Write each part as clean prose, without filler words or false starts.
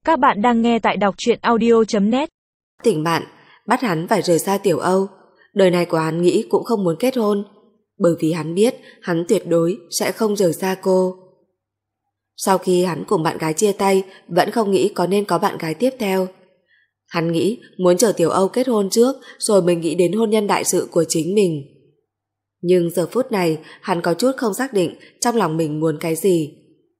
Các bạn đang nghe tại đọc truyện audio.net. Tình bạn, bắt hắn phải rời xa Tiểu Âu. Đời này của hắn nghĩ cũng không muốn kết hôn, bởi vì hắn biết hắn tuyệt đối sẽ không rời xa cô. Sau khi hắn cùng bạn gái chia tay, vẫn không nghĩ có nên có bạn gái tiếp theo. Hắn nghĩ muốn chờ Tiểu Âu kết hôn trước, rồi mình nghĩ đến hôn nhân đại sự của chính mình. Nhưng giờ phút này, hắn có chút không xác định trong lòng mình muốn cái gì.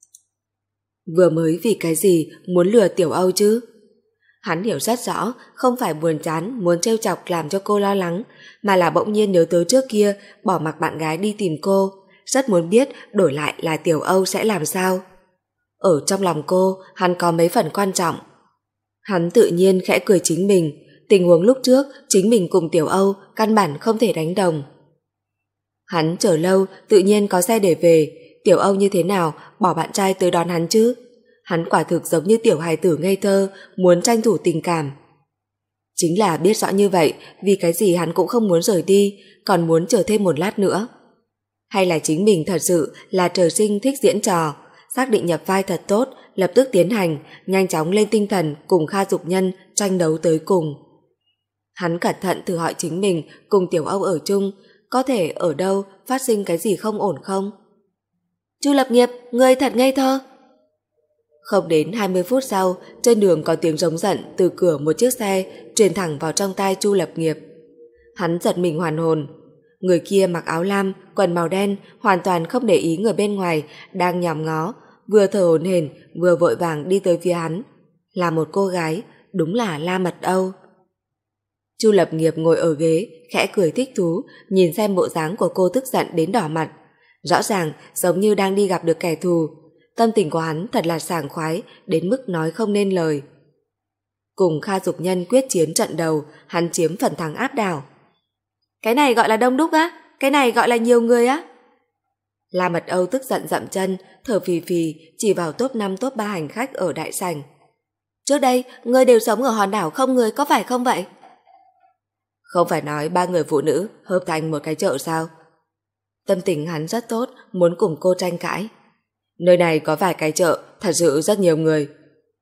Vừa mới vì cái gì muốn lừa Tiểu Âu chứ? Hắn hiểu rất rõ, không phải buồn chán muốn trêu chọc làm cho cô lo lắng, mà là bỗng nhiên nhớ tới trước kia bỏ mặc bạn gái đi tìm cô, rất muốn biết đổi lại là Tiểu Âu sẽ làm sao. Ở trong lòng cô, hắn có mấy phần quan trọng. Hắn tự nhiên khẽ cười chính mình, tình huống lúc trước chính mình cùng Tiểu Âu căn bản không thể đánh đồng. Hắn chờ lâu, tự nhiên có xe để về, Tiểu Âu như thế nào bỏ bạn trai tới đón hắn chứ? Hắn quả thực giống như tiểu hài tử ngây thơ, muốn tranh thủ tình cảm. Chính là biết rõ như vậy, vì cái gì hắn cũng không muốn rời đi, còn muốn chờ thêm một lát nữa. Hay là chính mình thật sự là trời sinh thích diễn trò, xác định nhập vai thật tốt, lập tức tiến hành, nhanh chóng lên tinh thần cùng Kha Dục Nhân tranh đấu tới cùng. Hắn cẩn thận thử hỏi chính mình cùng Tiểu Âu ở chung, có thể ở đâu phát sinh cái gì không ổn không? Chu Lập Nghiệp, ngươi thật ngây thơ. Không đến 20 phút sau, trên đường có tiếng rống giận từ cửa một chiếc xe truyền thẳng vào trong tai Chu Lập Nghiệp. Hắn giật mình hoàn hồn. Người kia mặc áo lam, quần màu đen, hoàn toàn không để ý người bên ngoài đang nhòm ngó, vừa thở hổn hển vừa vội vàng đi tới phía hắn. Là một cô gái, đúng là La Mật Âu. Chu Lập Nghiệp ngồi ở ghế, khẽ cười thích thú, nhìn xem bộ dáng của cô tức giận đến đỏ mặt. Rõ ràng giống như đang đi gặp được kẻ thù. Tâm tình của hắn thật là sảng khoái đến mức nói không nên lời. Cùng Kha Dục Nhân quyết chiến trận đầu, hắn chiếm phần thắng áp đảo. Cái này gọi là đông đúc á? Cái này gọi là nhiều người á? La Mật Âu tức giận dậm chân, thở phì phì chỉ vào top 5 top 3 hành khách ở đại sảnh. Trước đây, ngươi đều sống ở hòn đảo không người có phải không vậy? Không phải nói 3 người phụ nữ hợp thành một cái chợ sao? Tâm tình hắn rất tốt, muốn cùng cô tranh cãi. Nơi này có vài cái chợ, thật sự rất nhiều người.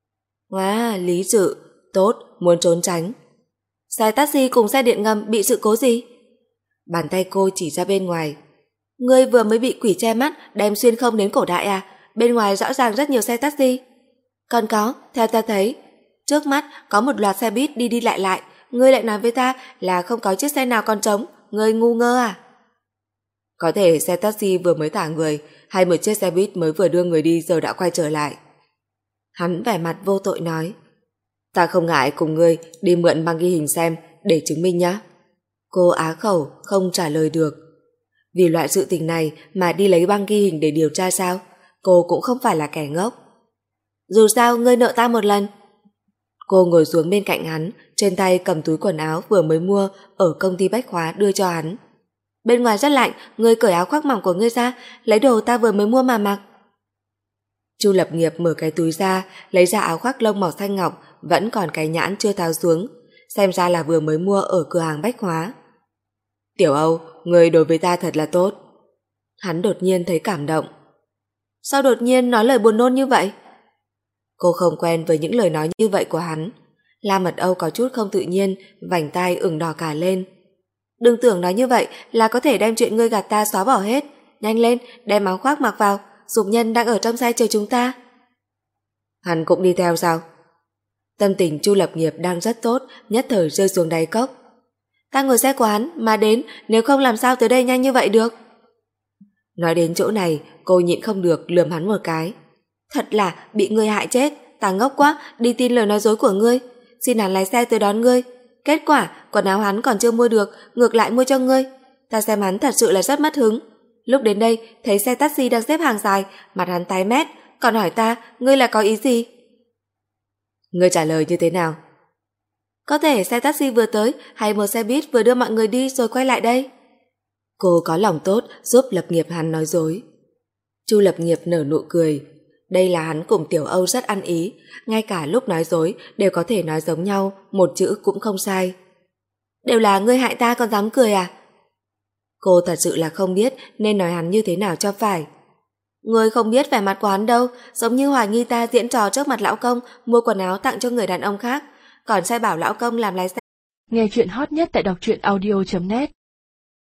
Wow, lý sự, tốt, muốn trốn tránh. Xe taxi cùng xe điện ngầm bị sự cố gì? Bàn tay cô chỉ ra bên ngoài. Ngươi vừa mới bị quỷ che mắt đem xuyên không đến cổ đại à? Bên ngoài rõ ràng rất nhiều xe taxi. Còn có, theo ta thấy, trước mắt có một loạt xe buýt đi đi lại lại. Ngươi lại nói với ta là không có chiếc xe nào còn trống. Ngươi ngu ngơ à? Có thể xe taxi vừa mới thả người, hay một chiếc xe buýt mới vừa đưa người đi giờ đã quay trở lại. Hắn vẻ mặt vô tội nói. Ta không ngại cùng ngươi đi mượn băng ghi hình xem để chứng minh nhá. Cô á khẩu không trả lời được. Vì loại sự tình này mà đi lấy băng ghi hình để điều tra sao? Cô cũng không phải là kẻ ngốc. Dù sao ngươi nợ ta một lần. Cô ngồi xuống bên cạnh hắn, trên tay cầm túi quần áo vừa mới mua ở công ty bách hóa đưa cho hắn. Bên ngoài rất lạnh, ngươi cởi áo khoác mỏng của ngươi ra, lấy đồ ta vừa mới mua mà mặc. Chu Lập Nghiệp mở cái túi ra, lấy ra áo khoác lông màu xanh ngọc, vẫn còn cái nhãn chưa tháo xuống, xem ra là vừa mới mua ở cửa hàng bách hóa. Tiểu Âu, ngươi đối với ta thật là tốt. Hắn đột nhiên thấy cảm động. Sao đột nhiên nói lời buồn nôn như vậy? Cô không quen với những lời nói như vậy của hắn. La Mật Âu có chút không tự nhiên, vành tai ửng đỏ cả lên. Đừng tưởng nói như vậy là có thể đem chuyện ngươi gạt ta xóa bỏ hết. Nhanh lên, đem áo khoác mặc vào, Dục Nhân đang ở trong xe chờ chúng ta. Hắn cũng đi theo sao? Tâm tình Chu Lập Nghiệp đang rất tốt, nhất thời rơi xuống đáy cốc. Ta ngồi xe của hắn mà đến, nếu không làm sao tới đây nhanh như vậy được? Nói đến chỗ này, cô nhịn không được lườm hắn một cái. Thật là bị ngươi hại chết, ta ngốc quá, đi tin lời nói dối của ngươi. Xin hắn lái xe tới đón ngươi. Kết quả, quần áo hắn còn chưa mua được, ngược lại mua cho ngươi. Ta xem hắn thật sự là rất mất hứng. Lúc đến đây, thấy xe taxi đang xếp hàng dài, mặt hắn tái mét, còn hỏi ta, ngươi là có ý gì? Ngươi trả lời như thế nào? Có thể xe taxi vừa tới, hay một xe buýt vừa đưa mọi người đi rồi quay lại đây. Cô có lòng tốt giúp Lập Nghiệp hắn nói dối. Chu Lập Nghiệp nở nụ cười. Đây là hắn cùng Tiểu Âu rất ăn ý, ngay cả lúc nói dối đều có thể nói giống nhau, một chữ cũng không sai. Đều là ngươi hại ta còn dám cười à? Cô thật sự là không biết nên nói hắn như thế nào cho phải. Ngươi không biết vẻ mặt của hắn đâu, giống như hoài nghi ta diễn trò trước mặt lão công mua quần áo tặng cho người đàn ông khác, còn sai bảo lão công làm lái xe. Nghe chuyện hot nhất tại đọc truyện audio.net